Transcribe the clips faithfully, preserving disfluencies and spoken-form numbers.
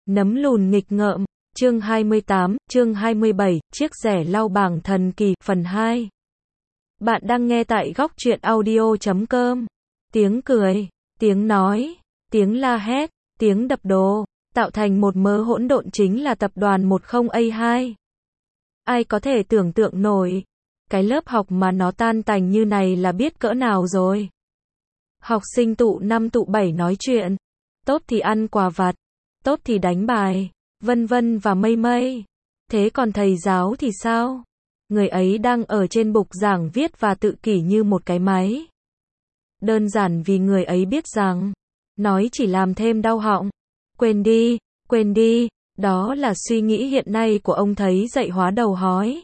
Nấm lùn nghịch ngợm, chương hai mươi tám, chương hai mươi bảy, chiếc rẻ lau bảng thần kỳ, phần hai. Bạn đang nghe tại góc truyện audio chấm com. Tiếng cười, tiếng nói, tiếng la hét, tiếng đập đồ, tạo thành một mớ hỗn độn chính là tập đoàn một không A hai. Ai có thể tưởng tượng nổi, cái lớp học mà nó tan tành như này là biết cỡ nào rồi. Học sinh tụ năm tụ bảy nói chuyện, tốt thì ăn quà vặt, tốt thì đánh bài, vân vân và mây mây. Thế còn thầy giáo thì sao? Người ấy đang ở trên bục giảng viết và tự kỷ như một cái máy. Đơn giản vì người ấy biết rằng, nói chỉ làm thêm đau họng. Quên đi, quên đi, đó là suy nghĩ hiện nay của ông thầy dạy hóa đầu hói.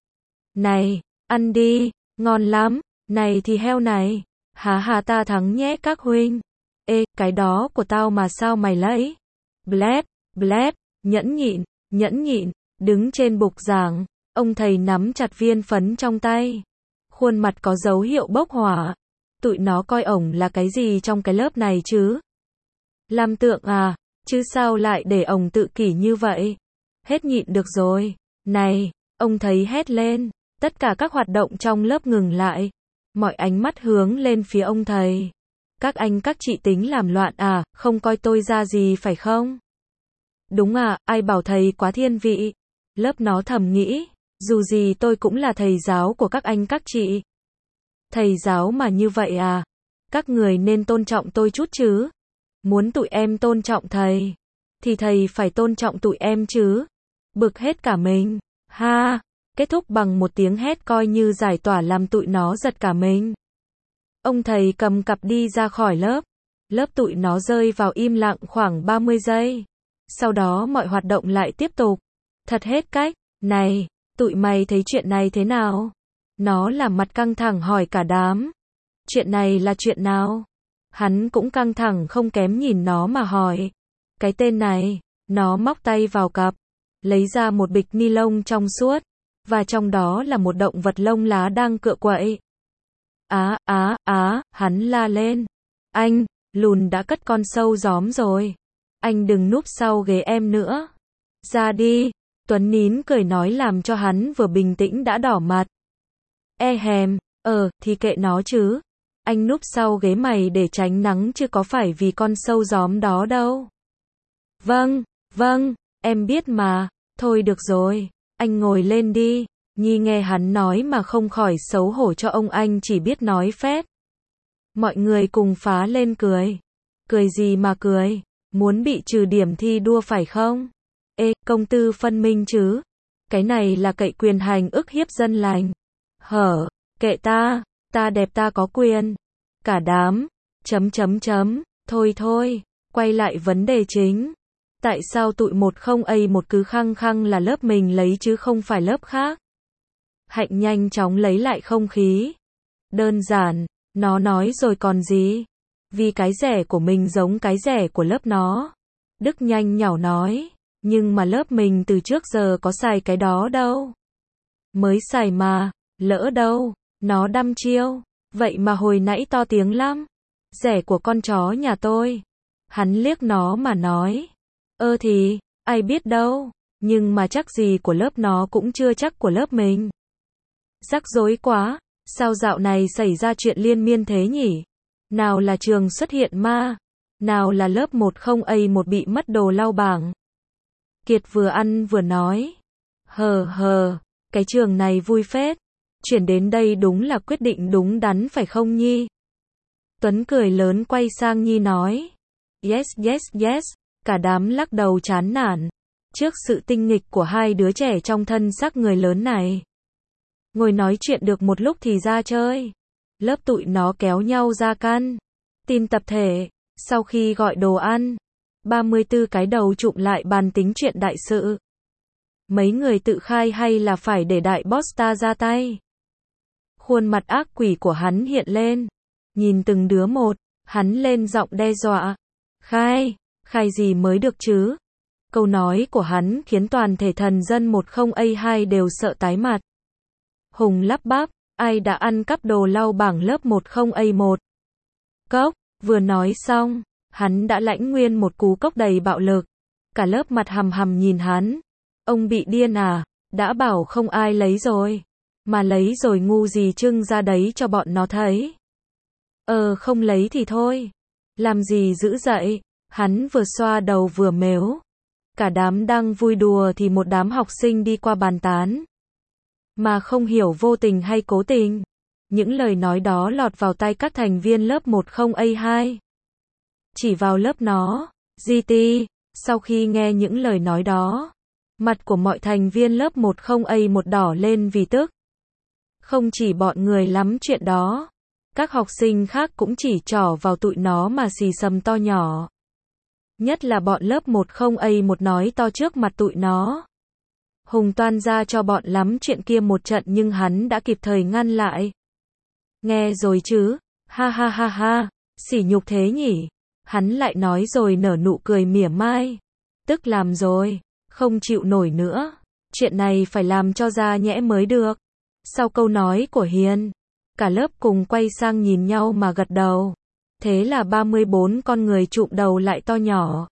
Này, ăn đi, ngon lắm, này thì heo này, há hà ta thắng nhé các huynh. Ê, cái đó của tao mà sao mày lấy? Blét, blét, nhẫn nhịn, nhẫn nhịn, đứng trên bục giảng, ông thầy nắm chặt viên phấn trong tay. Khuôn mặt có dấu hiệu bốc hỏa. Tụi nó coi ổng là cái gì trong cái lớp này chứ? Làm tượng à, chứ sao lại để ổng tự kỷ như vậy? Hết nhịn được rồi. Này, ông thầy hét lên, tất cả các hoạt động trong lớp ngừng lại. Mọi ánh mắt hướng lên phía ông thầy. Các anh các chị tính làm loạn à, không coi tôi ra gì phải không? Đúng à, ai bảo thầy quá thiên vị? Lớp nó thầm nghĩ, dù gì tôi cũng là thầy giáo của các anh các chị. Thầy giáo mà như vậy à? Các người nên tôn trọng tôi chút chứ. Muốn tụi em tôn trọng thầy, thì thầy phải tôn trọng tụi em chứ. Bực hết cả mình. Ha, kết thúc bằng một tiếng hét coi như giải tỏa làm tụi nó giật cả mình. Ông thầy cầm cặp đi ra khỏi lớp. Lớp tụi nó rơi vào im lặng khoảng ba mươi giây. Sau đó mọi hoạt động lại tiếp tục. Thật hết cách. Này, tụi mày thấy chuyện này thế nào? Nó làm mặt căng thẳng hỏi cả đám. Chuyện này là chuyện nào? Hắn cũng căng thẳng không kém nhìn nó mà hỏi. Cái tên này, nó móc tay vào cặp, lấy ra một bịch ni lông trong suốt, và trong đó là một động vật lông lá đang cựa quậy. Á, á, á, hắn la lên. Anh, lùn đã cất con sâu gióm rồi. Anh đừng núp sau ghế em nữa. Ra đi. Tuấn nín cười nói làm cho hắn vừa bình tĩnh đã đỏ mặt. E hèm, ờ, thì kệ nó chứ. Anh núp sau ghế mày để tránh nắng chứ có phải vì con sâu gióm đó đâu. Vâng, vâng, em biết mà. Thôi được rồi, anh ngồi lên đi. Nhi nghe hắn nói mà không khỏi xấu hổ cho ông anh chỉ biết nói phét. Mọi người cùng phá lên cười. Cười gì mà cười, muốn bị trừ điểm thi đua phải không? Ê, công tư phân minh chứ. Cái này là cậy quyền hành ức hiếp dân lành. Hở, kệ ta, ta đẹp ta có quyền. Cả đám, chấm chấm chấm, thôi thôi, quay lại vấn đề chính. Tại sao tụi một không A một cứ khăng khăng là lớp mình lấy chứ không phải lớp khác? Hạnh nhanh chóng lấy lại không khí. Đơn giản, nó nói rồi còn gì? Vì cái rẻ của mình giống cái rẻ của lớp nó. Đức nhanh nhảu nói, nhưng mà lớp mình từ trước giờ có xài cái đó đâu. Mới xài mà, lỡ đâu, nó đăm chiêu, vậy mà hồi nãy to tiếng lắm. Rẻ của con chó nhà tôi. Hắn liếc nó mà nói, ơ thì, ai biết đâu, nhưng mà chắc gì của lớp nó cũng chưa chắc của lớp mình. Rắc rối quá, sao dạo này xảy ra chuyện liên miên thế nhỉ? Nào là trường xuất hiện ma, nào là lớp một không A một bị mất đồ lau bảng. Kiệt vừa ăn vừa nói, hờ hờ, cái trường này vui phết, chuyển đến đây đúng là quyết định đúng đắn phải không Nhi? Tuấn cười lớn quay sang Nhi nói, yes yes yes, cả đám lắc đầu chán nản, trước sự tinh nghịch của hai đứa trẻ trong thân xác người lớn này. Ngồi nói chuyện được một lúc thì ra chơi. Lớp tụi nó kéo nhau ra căn tin tập thể, sau khi gọi đồ ăn, ba mươi tư cái đầu chụm lại bàn tính chuyện đại sự. Mấy người tự khai hay là phải để đại boss ta ra tay? Khuôn mặt ác quỷ của hắn hiện lên, nhìn từng đứa một, hắn lên giọng đe dọa. Khai, khai gì mới được chứ? Câu nói của hắn khiến toàn thể thần dân một không A hai đều sợ tái mặt. Hùng lắp bắp, ai đã ăn cắp đồ lau bảng lớp một không A một? Cốc, vừa nói xong, hắn đã lãnh nguyên một cú cốc đầy bạo lực. Cả lớp mặt hằm hằm nhìn hắn. Ông bị điên à, đã bảo không ai lấy rồi. Mà lấy rồi ngu gì trưng ra đấy cho bọn nó thấy. Ờ không lấy thì thôi. Làm gì dữ dậy, hắn vừa xoa đầu vừa mếu. Cả đám đang vui đùa thì một đám học sinh đi qua bàn tán. Mà không hiểu vô tình hay cố tình. Những lời nói đó lọt vào tai các thành viên lớp một không A hai. Chỉ vào lớp nó, giê tê, sau khi nghe những lời nói đó, mặt của mọi thành viên lớp một không A một đỏ lên vì tức. Không chỉ bọn người lắm chuyện đó, các học sinh khác cũng chỉ trỏ vào tụi nó mà xì xầm to nhỏ. Nhất là bọn lớp một không A một nói to trước mặt tụi nó. Hùng toan ra cho bọn lắm chuyện kia một trận nhưng hắn đã kịp thời ngăn lại. Nghe rồi chứ, ha ha ha ha, sỉ nhục thế nhỉ. Hắn lại nói rồi nở nụ cười mỉa mai. Tức làm rồi, không chịu nổi nữa. Chuyện này phải làm cho ra nhẽ mới được. Sau câu nói của Hiền, cả lớp cùng quay sang nhìn nhau mà gật đầu. Thế là ba mươi bốn con người chụm đầu lại to nhỏ.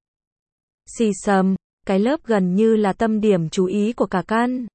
Xì xầm, cái lớp gần như là tâm điểm chú ý của cả căn.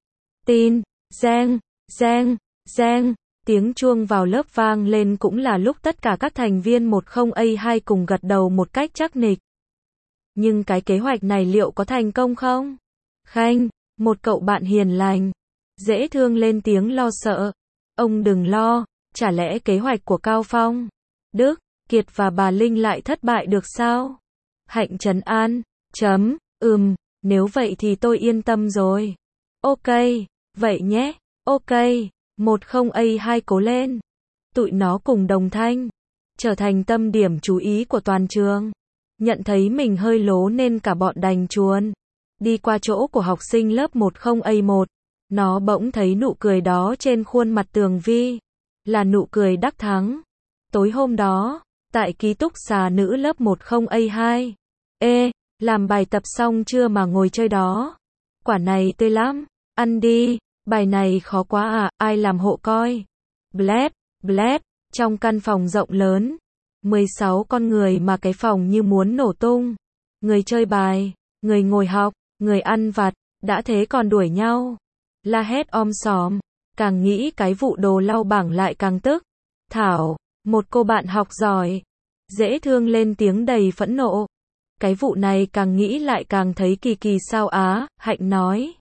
Tin, reng, reng, reng, tiếng chuông vào lớp vang lên cũng là lúc tất cả các thành viên một không A hai cùng gật đầu một cách chắc nịch. Nhưng cái kế hoạch này liệu có thành công không? Khanh, một cậu bạn hiền lành, dễ thương lên tiếng lo sợ. Ông đừng lo, chả lẽ kế hoạch của Cao Phong, Đức, Kiệt và bà Linh lại thất bại được sao? Hạnh trấn an, chấm, ừm, nếu vậy thì tôi yên tâm rồi. Ok, vậy nhé, ok, một không A hai cố lên. Tụi nó cùng đồng thanh, trở thành tâm điểm chú ý của toàn trường. Nhận thấy mình hơi lố nên cả bọn đành chuồn đi qua chỗ của học sinh lớp một không A một. Nó bỗng thấy nụ cười đó trên khuôn mặt Tường Vi. Là nụ cười đắc thắng. Tối hôm đó, tại ký túc xá nữ lớp một không A hai. Ê, làm bài tập xong chưa mà ngồi chơi đó? Quả này tươi lắm, ăn đi, bài này khó quá à, ai làm hộ coi? Blép, blép, trong căn phòng rộng lớn, mười sáu con người mà cái phòng như muốn nổ tung. Người chơi bài, người ngồi học, người ăn vặt, đã thế còn đuổi nhau. La hét om sòm, càng nghĩ cái vụ đồ lau bảng lại càng tức. Thảo, một cô bạn học giỏi, dễ thương lên tiếng đầy phẫn nộ. Cái vụ này càng nghĩ lại càng thấy kỳ kỳ sao á, Hạnh nói.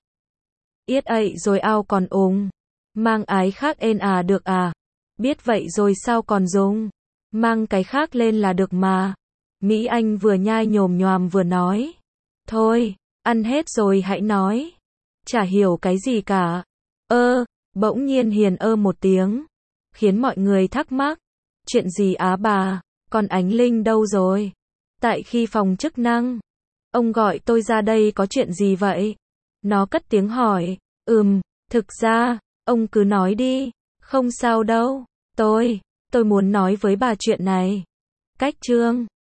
Yết ậy rồi ao còn úng. Mang ái khác ên à được à. Biết vậy rồi sao còn dùng. Mang cái khác lên là được mà. Mỹ Anh vừa nhai nhồm nhoàm vừa nói. Thôi, ăn hết rồi hãy nói. Chả hiểu cái gì cả. Ơ, bỗng nhiên Hiền ơ một tiếng. Khiến mọi người thắc mắc. Chuyện gì á bà, còn Ánh Linh đâu rồi? Tại khi phòng chức năng, ông gọi tôi ra đây có chuyện gì vậy? Nó cất tiếng hỏi, ừm, thực ra, ông cứ nói đi, không sao đâu, tôi, tôi muốn nói với bà chuyện này. Cách chương